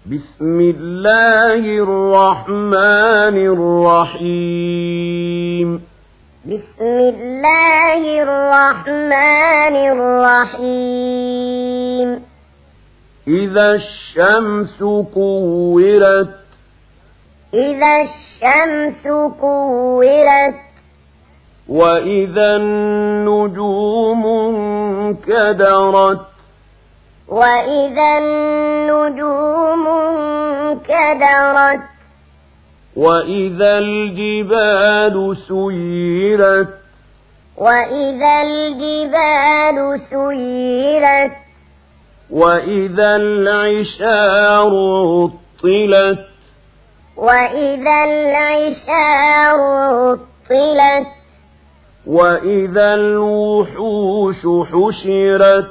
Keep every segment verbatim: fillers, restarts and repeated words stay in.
بسم الله الرحمن الرحيم بسم الله الرحمن الرحيم إذا الشمس كورت إذا الشمس كورت وإذا النجوم انكدرت وإذا النجوم انكدرت وإذا الجبال سيرت وإذا الجبال سيرت وإذا العشار عطلت وإذا العشار عطلت وإذا الوحوش حشرت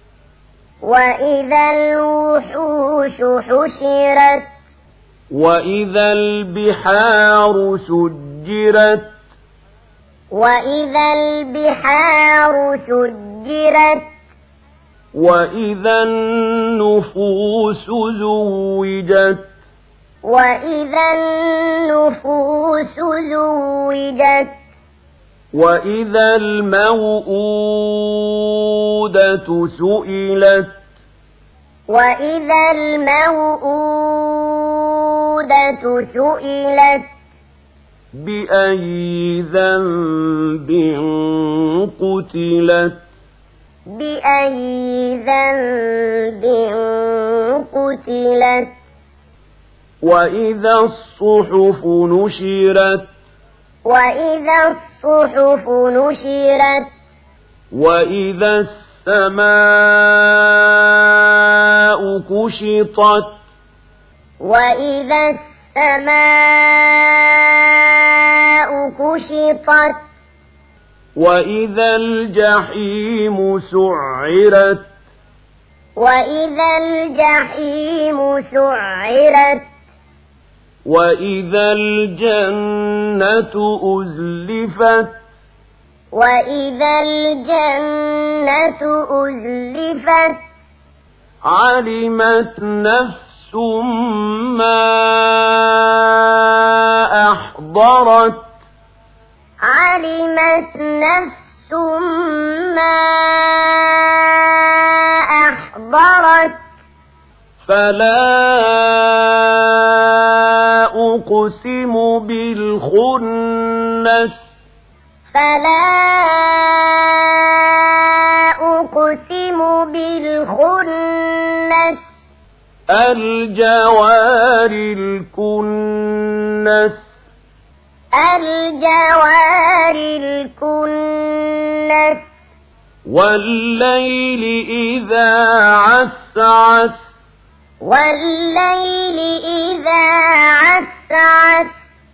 وإذا الوحوش حشرت وإذا البحار سجرت وإذا البحار سجرت وإذا النفوس زوجت وإذا النفوس زوجت وإذا الموءودة سئلت وإذا الموءودة سئلت بأي ذنب قتلت بأي ذنب قتلت وإذا الصحف نشرت وإذا الصحف نشرت وإذا السماء كشطت وإذا السماء كشطت وإذا الجحيم سعرت وإذا الجحيم سعرت وإذا الجنة أزلفت وإذا الجنة أزلفت علمت نفس ما أحضرت علمت نفس ما أحضرت فلا أقسم بالخنس فلا أقسم بالخنس الجوار الكنس الجوار الكنس والليل إذا عسعس والليل إذا عسعس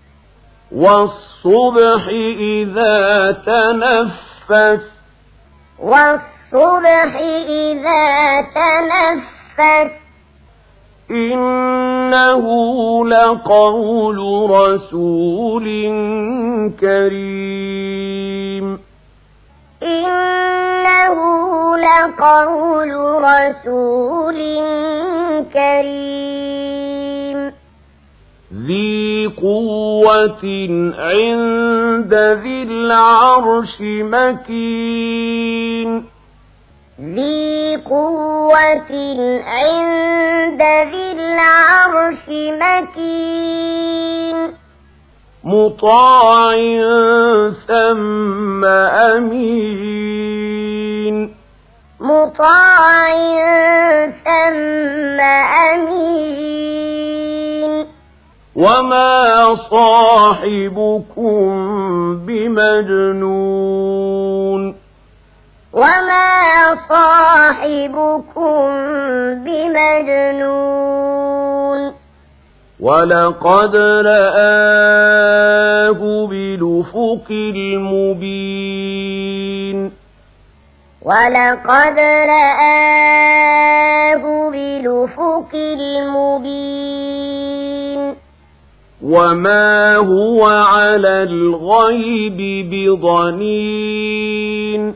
والصبح إذا تنفس والصبح إذا تنفس إنه لقول رسول كريم إنه لقول رسول كريم ذي قوة عند ذي العرش مكين ذي قوة عند ذي العرش مكين مطاع ثم أمين مطاع ثم أمين وما صاحبكم بمجنون وما صاحبكم بمجنون ولقد رآه بالأفق المبين ولقد رآه بالأفق المبين وما هو على الغيب بضنين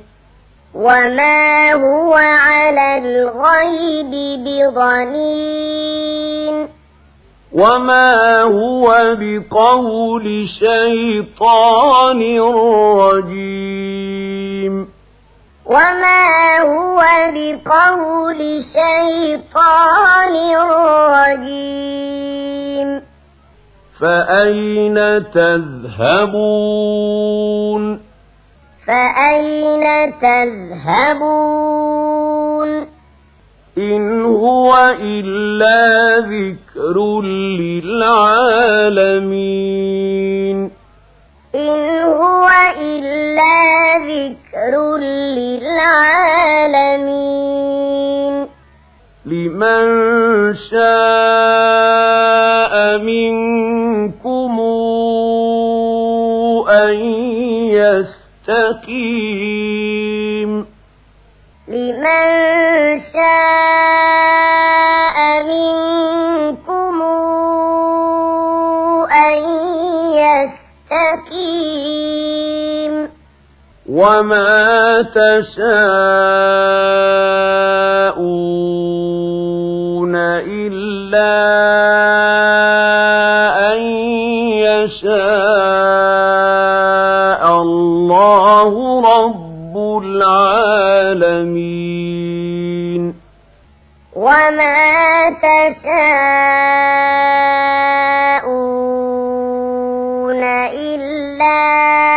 وما هو على الغيب بضنين وما هو بقول شيطان رجيم وما هو بقول شيطان رجيم فأين تذهبون فأين تذهبون إن هو إلا ذكر للعالمين إن هو إلا ذكر للعالمين لمن شاء منكم أن يستقيم لمن شاء منكم أن يستقيم وما تشاءون إلا أن يشاء الله رب العالمين وما تشاءون إلا